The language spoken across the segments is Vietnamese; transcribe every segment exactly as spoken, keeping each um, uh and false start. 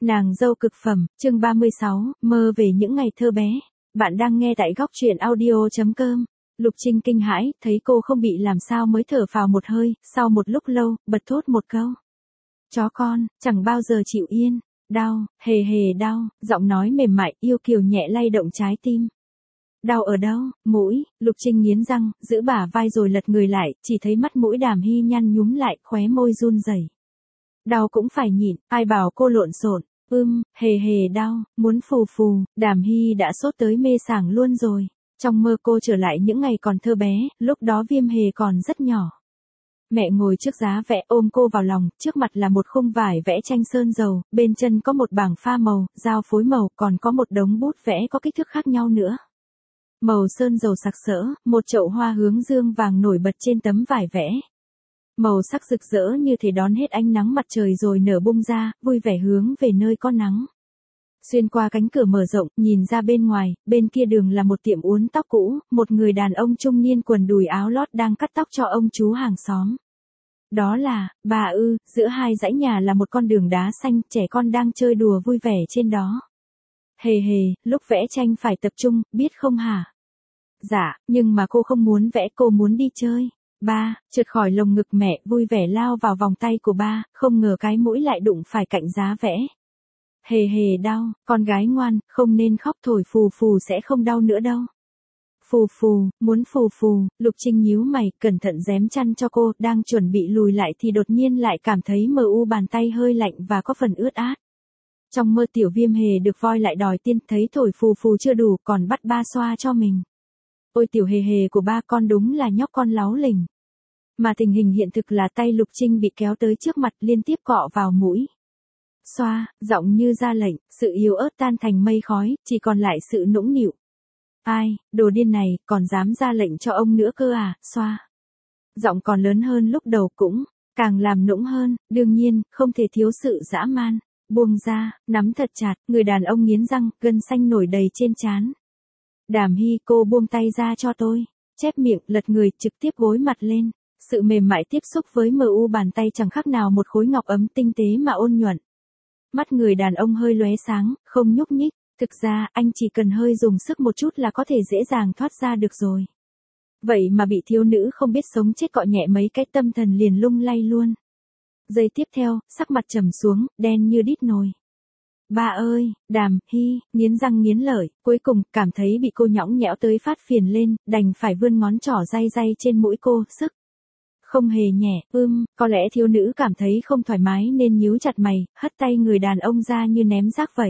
Nàng dâu cực phẩm, chương ba mươi sáu, mơ về những ngày thơ bé. Bạn đang nghe tại góc truyện audio.com. Lục Trinh kinh hãi, thấy cô không bị làm sao mới thở phào một hơi, sau một lúc lâu, bật thốt một câu. Chó con, chẳng bao giờ chịu yên, đau, hề hề đau, giọng nói mềm mại, yêu kiều nhẹ lay động trái tim. Đau ở đâu, mũi, Lục Trinh nghiến răng, giữ bả vai rồi lật người lại, chỉ thấy mắt mũi Đàm Hy nhăn nhúm lại, khóe môi run rẩy. Đau cũng phải nhịn, ai bảo cô lộn xộn. Ưm, hề hề đau, muốn phù phù, Đàm Hy đã sốt tới mê sảng luôn rồi. Trong mơ cô trở lại những ngày còn thơ bé, lúc đó Viêm Hề còn rất nhỏ. Mẹ ngồi trước giá vẽ ôm cô vào lòng, trước mặt là một khung vải vẽ tranh sơn dầu, bên chân có một bảng pha màu, dao phối màu, còn có một đống bút vẽ có kích thước khác nhau nữa. Màu sơn dầu sặc sỡ, một chậu hoa hướng dương vàng nổi bật trên tấm vải vẽ. Màu sắc rực rỡ như thể đón hết ánh nắng mặt trời rồi nở bung ra, vui vẻ hướng về nơi có nắng. Xuyên qua cánh cửa mở rộng, nhìn ra bên ngoài, bên kia đường là một tiệm uốn tóc cũ, một người đàn ông trung niên quần đùi áo lót đang cắt tóc cho ông chú hàng xóm. Đó là, bà ư, giữa hai dãy nhà là một con đường đá xanh, trẻ con đang chơi đùa vui vẻ trên đó. Hề hề, lúc vẽ tranh phải tập trung, biết không hả? Dạ, nhưng mà cô không muốn vẽ, cô muốn đi chơi. Ba, trượt khỏi lồng ngực mẹ, vui vẻ lao vào vòng tay của ba, không ngờ cái mũi lại đụng phải cạnh giá vẽ. Hề hề đau, con gái ngoan, không nên khóc, thổi phù phù sẽ không đau nữa đâu. Phù phù, muốn phù phù, Lục Trinh nhíu mày, cẩn thận rém chăn cho cô, đang chuẩn bị lùi lại thì đột nhiên lại cảm thấy mờ u bàn tay hơi lạnh và có phần ướt át. Trong mơ tiểu Viêm Hề được voi lại đòi tiên, thấy thổi phù phù chưa đủ, còn bắt ba xoa cho mình. Ôi tiểu hề hề của ba con đúng là nhóc con láu lỉnh. Mà tình hình hiện thực là tay Lục Trinh bị kéo tới trước mặt liên tiếp cọ vào mũi. Xoa, giọng như ra lệnh, sự yếu ớt tan thành mây khói, chỉ còn lại sự nũng nịu. Ai, đồ điên này, còn dám ra lệnh cho ông nữa cơ à, xoa. Giọng còn lớn hơn lúc đầu cũng, càng làm nũng hơn, đương nhiên, không thể thiếu sự dã man. Buông ra, nắm thật chặt, người đàn ông nghiến răng, gân xanh nổi đầy trên trán. Đàm Hy, cô buông tay ra cho tôi. Chép miệng, lật người, trực tiếp gối mặt lên. Sự mềm mại tiếp xúc với mờ u bàn tay chẳng khác nào một khối ngọc ấm tinh tế mà ôn nhuận. Mắt người đàn ông hơi lóe sáng, không nhúc nhích. Thực ra, anh chỉ cần hơi dùng sức một chút là có thể dễ dàng thoát ra được rồi. Vậy mà bị thiếu nữ không biết sống chết cọ nhẹ mấy cái, tâm thần liền lung lay luôn. Giây tiếp theo, sắc mặt trầm xuống, đen như đít nồi. Ba ơi, Đàm Hy, nghiến răng nghiến lợi, cuối cùng, cảm thấy bị cô nhõng nhẽo tới phát phiền lên, đành phải vươn ngón trỏ day day trên mũi cô, sức. Không hề nhẹ, ưm, có lẽ thiếu nữ cảm thấy không thoải mái nên nhíu chặt mày, hất tay người đàn ông ra như ném rác vậy.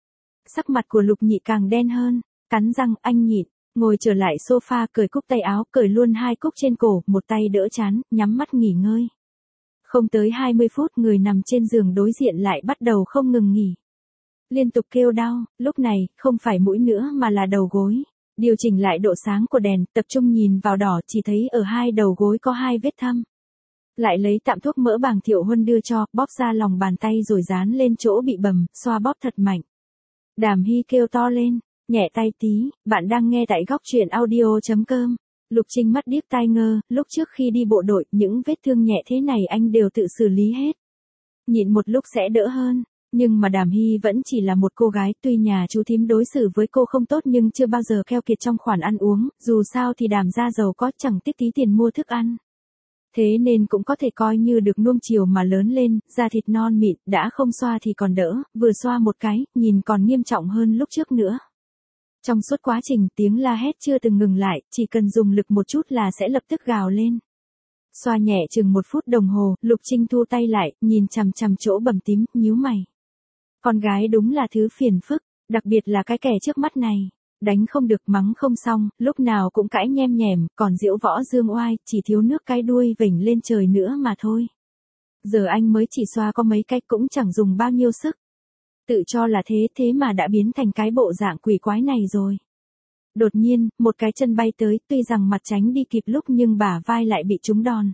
Sắc mặt của Lục Nhị càng đen hơn, cắn răng, anh nhịn, ngồi trở lại sofa, cởi cúc tay áo, cởi luôn hai cúc trên cổ, một tay đỡ trán, nhắm mắt nghỉ ngơi. Không tới hai mươi phút, người nằm trên giường đối diện lại bắt đầu không ngừng nghỉ. Liên tục kêu đau, lúc này, không phải mũi nữa mà là đầu gối. Điều chỉnh lại độ sáng của đèn, tập trung nhìn vào đỏ, chỉ thấy ở hai đầu gối có hai vết thâm. Lại lấy tạm thuốc mỡ bàng Thiệu Huân đưa cho, bóp ra lòng bàn tay rồi dán lên chỗ bị bầm, xoa bóp thật mạnh. Đàm Hy kêu to lên, nhẹ tay tí, bạn đang nghe tại góc truyện audio.com. Lục Trinh mắt điếc tai ngơ, lúc trước khi đi bộ đội, những vết thương nhẹ thế này anh đều tự xử lý hết. Nhịn một lúc sẽ đỡ hơn. Nhưng mà Đàm Hy vẫn chỉ là một cô gái, tuy nhà chú thím đối xử với cô không tốt nhưng chưa bao giờ keo kiệt trong khoản ăn uống, dù sao thì Đàm gia giàu có, chẳng tiếc tí tiền mua thức ăn. Thế nên cũng có thể coi như được nuông chiều mà lớn lên, da thịt non mịn, đã không xoa thì còn đỡ, vừa xoa một cái, nhìn còn nghiêm trọng hơn lúc trước nữa. Trong suốt quá trình, tiếng la hét chưa từng ngừng lại, chỉ cần dùng lực một chút là sẽ lập tức gào lên. Xoa nhẹ chừng một phút đồng hồ, Lục Trinh thu tay lại, nhìn chằm chằm chỗ bầm tím, nhíu mày. Con gái đúng là thứ phiền phức, đặc biệt là cái kẻ trước mắt này. Đánh không được, mắng không xong, lúc nào cũng cãi nhem nhèm, còn diễu võ dương oai, chỉ thiếu nước cái đuôi vểnh lên trời nữa mà thôi. Giờ anh mới chỉ xoa có mấy cách cũng chẳng dùng bao nhiêu sức. Tự cho là thế, thế mà đã biến thành cái bộ dạng quỷ quái này rồi. Đột nhiên, một cái chân bay tới, tuy rằng mặt tránh đi kịp lúc nhưng bả vai lại bị trúng đòn.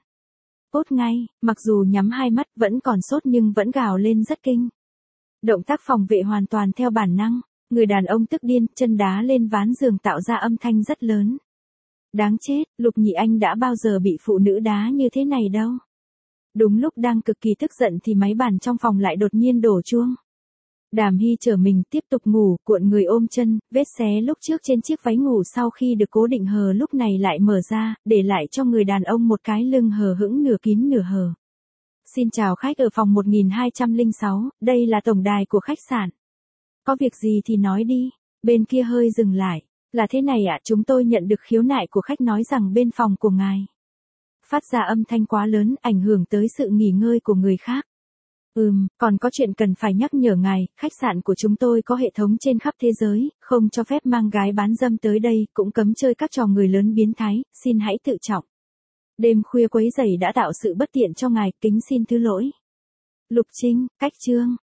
Ốt ngay, mặc dù nhắm hai mắt vẫn còn sốt nhưng vẫn gào lên rất kinh. Động tác phòng vệ hoàn toàn theo bản năng, người đàn ông tức điên, chân đá lên ván giường tạo ra âm thanh rất lớn. Đáng chết, Lục Nhị Anh đã bao giờ bị phụ nữ đá như thế này đâu. Đúng lúc đang cực kỳ tức giận thì máy bàn trong phòng lại đột nhiên đổ chuông. Đàm Hy trở mình tiếp tục ngủ, cuộn người ôm chân, vết xé lúc trước trên chiếc váy ngủ sau khi được cố định hờ lúc này lại mở ra, để lại cho người đàn ông một cái lưng hờ hững nửa kín nửa hờ. Xin chào khách ở phòng một nghìn hai trăm lẻ sáu, đây là tổng đài của khách sạn. Có việc gì thì nói đi, bên kia hơi dừng lại. Là thế này ạ, chúng tôi nhận được khiếu nại của khách nói rằng bên phòng của ngài phát ra âm thanh quá lớn, ảnh hưởng tới sự nghỉ ngơi của người khác. Ừm, còn có chuyện cần phải nhắc nhở ngài, khách sạn của chúng tôi có hệ thống trên khắp thế giới, không cho phép mang gái bán dâm tới đây, cũng cấm chơi các trò người lớn biến thái, xin hãy tự trọng. Đêm khuya quấy rầy đã tạo sự bất tiện cho ngài, kính xin thứ lỗi. Lục Trinh, cách chương.